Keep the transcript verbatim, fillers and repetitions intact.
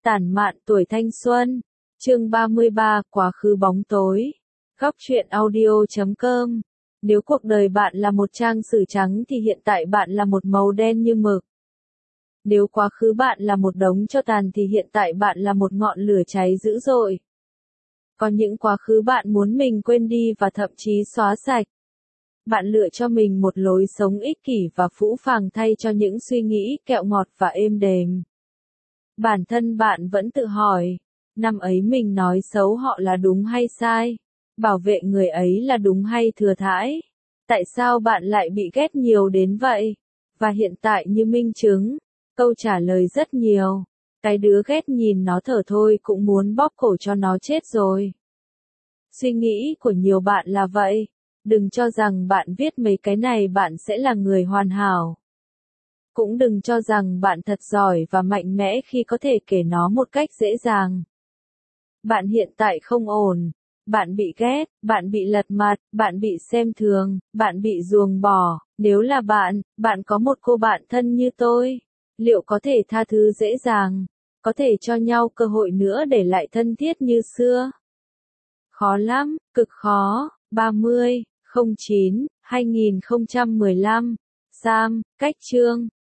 Tản mạn tuổi thanh xuân. Chương ba mươi ba, quá khứ bóng tối. Góc truyện audio chấm com. Nếu cuộc đời bạn là một trang sử trắng thì hiện tại bạn là một màu đen như mực. Nếu quá khứ bạn là một đống tro tàn thì hiện tại bạn là một ngọn lửa cháy dữ dội. Còn những quá khứ bạn muốn mình quên đi và thậm chí xóa sạch. Bạn lựa cho mình một lối sống ích kỷ và phũ phàng thay cho những suy nghĩ kẹo ngọt và êm đềm. Bản thân bạn vẫn tự hỏi, năm ấy mình nói xấu họ là đúng hay sai? Bảo vệ người ấy là đúng hay thừa thãi? Tại sao bạn lại bị ghét nhiều đến vậy? Và hiện tại như minh chứng, câu trả lời rất nhiều. Cái đứa ghét nhìn nó thở thôi cũng muốn bóp cổ cho nó chết rồi. Suy nghĩ của nhiều bạn là vậy. Đừng cho rằng bạn viết mấy cái này bạn sẽ là người hoàn hảo. Cũng đừng cho rằng bạn thật giỏi và mạnh mẽ khi có thể kể nó một cách dễ dàng. Bạn hiện tại không ổn. Bạn bị ghét, bạn bị lật mặt, bạn bị xem thường, bạn bị ruồng bỏ. Nếu là bạn, bạn có một cô bạn thân như tôi. Liệu có thể tha thứ dễ dàng? Có thể cho nhau cơ hội nữa để lại thân thiết như xưa? Khó lắm, cực khó. ba mươi, không chín, hai nghìn không trăm mười lăm. Sam, cách chương.